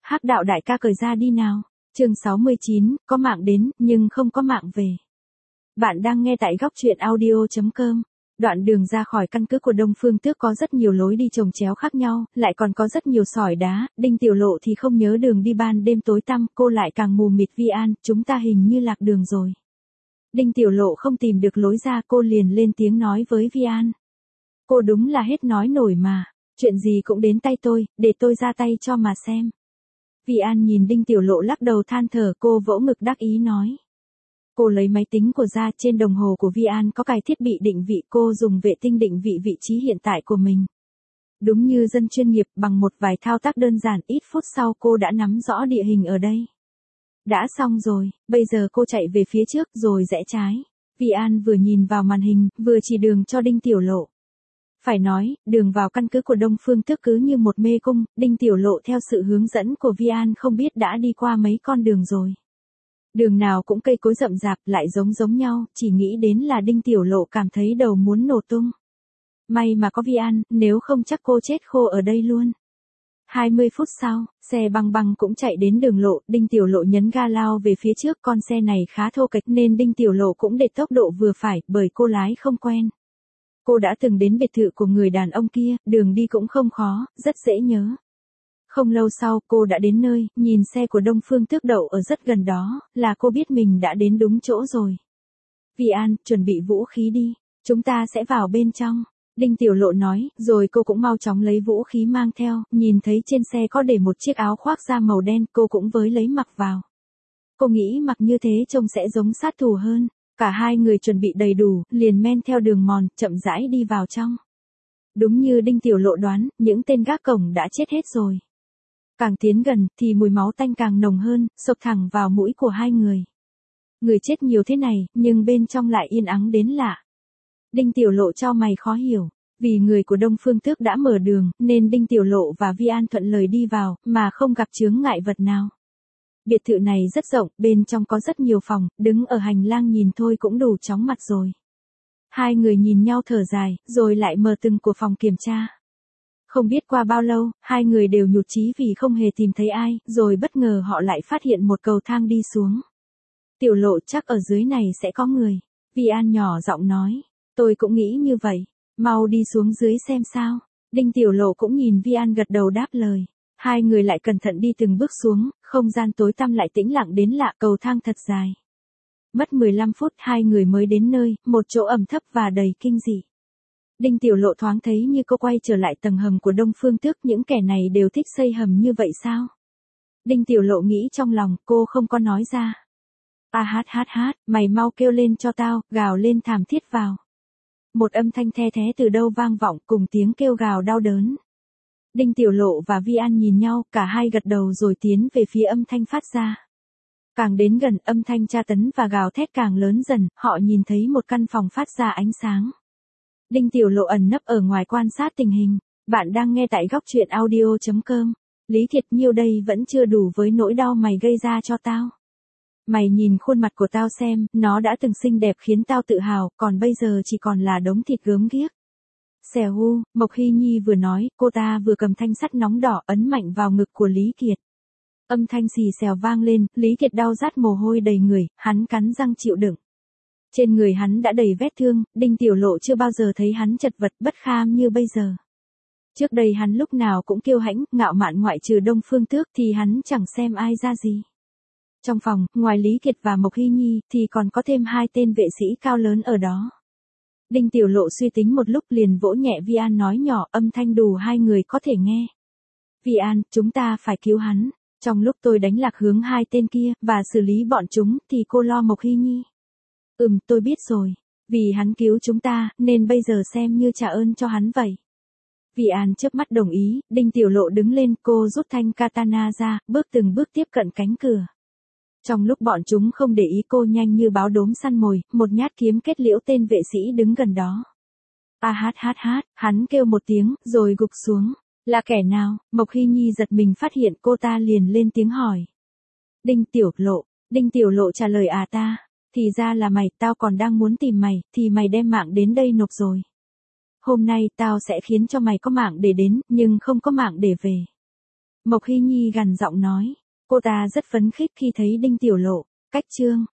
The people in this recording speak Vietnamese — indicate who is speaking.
Speaker 1: Hắc đạo đại ca cởi ra đi nào. Chương 69, có mạng đến, nhưng không có mạng về. Bạn đang nghe tại góc truyện audio.com. Đoạn đường ra khỏi căn cứ của Đông Phương Tước có rất nhiều lối đi chồng chéo khác nhau, lại còn có rất nhiều sỏi đá, Đinh Tiểu Lộ thì không nhớ đường đi, ban đêm tối tăm, cô lại càng mù mịt. Vi An, chúng ta hình như lạc đường rồi. Đinh Tiểu Lộ không tìm được lối ra, cô liền lên tiếng nói với Vi An. Cô đúng là hết nói nổi mà, chuyện gì cũng đến tay tôi, để tôi ra tay cho mà xem. Vi An nhìn Đinh Tiểu Lộ lắc đầu than thở, cô vỗ ngực đắc ý nói. Cô lấy máy tính của ra, trên đồng hồ của Vi An có cài thiết bị định vị, cô dùng vệ tinh định vị vị trí hiện tại của mình. Đúng như dân chuyên nghiệp, bằng một vài thao tác đơn giản, ít phút sau cô đã nắm rõ địa hình ở đây. Đã xong rồi, bây giờ cô chạy về phía trước rồi rẽ trái. Vi An vừa nhìn vào màn hình, vừa chỉ đường cho Đinh Tiểu Lộ. Phải nói, đường vào căn cứ của Đông Phương Tước cứ như một mê cung, Đinh Tiểu Lộ theo sự hướng dẫn của Vi An không biết đã đi qua mấy con đường rồi. Đường nào cũng cây cối rậm rạp, lại giống nhau, chỉ nghĩ đến là Đinh Tiểu Lộ cảm thấy đầu muốn nổ tung. May mà có Vi An, nếu không chắc cô chết khô ở đây luôn. 20 phút sau, xe băng cũng chạy đến đường lộ, Đinh Tiểu Lộ nhấn ga lao về phía trước, con xe này khá thô kệch nên Đinh Tiểu Lộ cũng để tốc độ vừa phải, bởi cô lái không quen. Cô đã từng đến biệt thự của người đàn ông kia, đường đi cũng không khó, rất dễ nhớ. Không lâu sau, cô đã đến nơi, nhìn xe của Đông Phương Tước đậu ở rất gần đó, là cô biết mình đã đến đúng chỗ rồi. Vi An, chuẩn bị vũ khí đi, chúng ta sẽ vào bên trong. Đinh Tiểu Lộ nói, rồi cô cũng mau chóng lấy vũ khí mang theo, nhìn thấy trên xe có để một chiếc áo khoác da màu đen, cô cũng với lấy mặc vào. Cô nghĩ mặc như thế trông sẽ giống sát thủ hơn. Cả hai người chuẩn bị đầy đủ, liền men theo đường mòn, chậm rãi đi vào trong. Đúng như Đinh Tiểu Lộ đoán, những tên gác cổng đã chết hết rồi. Càng tiến gần, thì mùi máu tanh càng nồng hơn, xộc thẳng vào mũi của hai người. Người chết nhiều thế này, nhưng bên trong lại yên ắng đến lạ. Đinh Tiểu Lộ chau mày khó hiểu. Vì người của Đông Phương Tước đã mở đường, nên Đinh Tiểu Lộ và Vi An thuận lời đi vào, mà không gặp chướng ngại vật nào. Biệt thự này rất rộng, bên trong có rất nhiều phòng, đứng ở hành lang nhìn thôi cũng đủ chóng mặt rồi. Hai người nhìn nhau thở dài, rồi lại mở từng của phòng kiểm tra. Không biết qua bao lâu, hai người đều nhụt chí vì không hề tìm thấy ai, rồi bất ngờ họ lại phát hiện một cầu thang đi xuống. Tiểu Lộ, chắc ở dưới này sẽ có người. Vi An nhỏ giọng nói, tôi cũng nghĩ như vậy, mau đi xuống dưới xem sao. Đinh Tiểu Lộ cũng nhìn Vi An gật đầu đáp lời. Hai người lại cẩn thận đi từng bước xuống, không gian tối tăm lại tĩnh lặng đến lạ, cầu thang thật dài. Mất 15 phút hai người mới đến nơi, một chỗ ẩm thấp và đầy kinh dị. Đinh Tiểu Lộ thoáng thấy như cô quay trở lại tầng hầm của Đông Phương Tước, những kẻ này đều thích xây hầm như vậy sao? Đinh Tiểu Lộ nghĩ trong lòng, cô không có nói ra. Hát, mày mau kêu lên cho tao, gào lên thảm thiết vào. Một âm thanh the thé từ đâu vang vọng cùng tiếng kêu gào đau đớn. Đinh Tiểu Lộ và Vi An nhìn nhau, cả hai gật đầu rồi tiến về phía âm thanh phát ra. Càng đến gần, âm thanh tra tấn và gào thét càng lớn dần, họ nhìn thấy một căn phòng phát ra ánh sáng. Đinh Tiểu Lộ ẩn nấp ở ngoài quan sát tình hình. Bạn đang nghe tại góc truyện audio.com. Lý Thiệt, nhiêu đây vẫn chưa đủ với nỗi đau mày gây ra cho tao. Mày nhìn khuôn mặt của tao xem, nó đã từng xinh đẹp khiến tao tự hào, còn bây giờ chỉ còn là đống thịt gớm ghiếc. Xèo hu, Mộc Hy Nhi vừa nói, cô ta vừa cầm thanh sắt nóng đỏ ấn mạnh vào ngực của Lý Kiệt. Âm thanh xì xèo vang lên, Lý Kiệt đau rát mồ hôi đầy người, hắn cắn răng chịu đựng. Trên người hắn đã đầy vết thương, Đinh Tiểu Lộ chưa bao giờ thấy hắn chật vật bất kham như bây giờ. Trước đây hắn lúc nào cũng kiêu hãnh, ngạo mạn, ngoại trừ Đông Phương Tước thì hắn chẳng xem ai ra gì. Trong phòng, ngoài Lý Kiệt và Mộc Hy Nhi thì còn có thêm hai tên vệ sĩ cao lớn ở đó. Đinh Tiểu Lộ suy tính một lúc liền vỗ nhẹ Vi An nói nhỏ, âm thanh đủ hai người có thể nghe. Vi An, chúng ta phải cứu hắn. Trong lúc tôi đánh lạc hướng hai tên kia, và xử lý bọn chúng, thì cô lo Mộc Hy Nhi. Tôi biết rồi. Vì hắn cứu chúng ta, nên bây giờ xem như trả ơn cho hắn vậy. Vi An chớp mắt đồng ý, Đinh Tiểu Lộ đứng lên, cô rút thanh katana ra, bước từng bước tiếp cận cánh cửa. Trong lúc bọn chúng không để ý, cô nhanh như báo đốm săn mồi, một nhát kiếm kết liễu tên vệ sĩ đứng gần đó. Hát, hắn kêu một tiếng, rồi gục xuống. Là kẻ nào? Mộc Hy Nhi giật mình phát hiện, cô ta liền lên tiếng hỏi. Đinh Tiểu Lộ trả lời, ta. Thì ra là mày, tao còn đang muốn tìm mày, thì mày đem mạng đến đây nộp rồi. Hôm nay tao sẽ khiến cho mày có mạng để đến, nhưng không có mạng để về. Mộc Hy Nhi gằn giọng nói. Cô ta rất phấn khích khi thấy Đinh Tiểu Lộ, cách Trương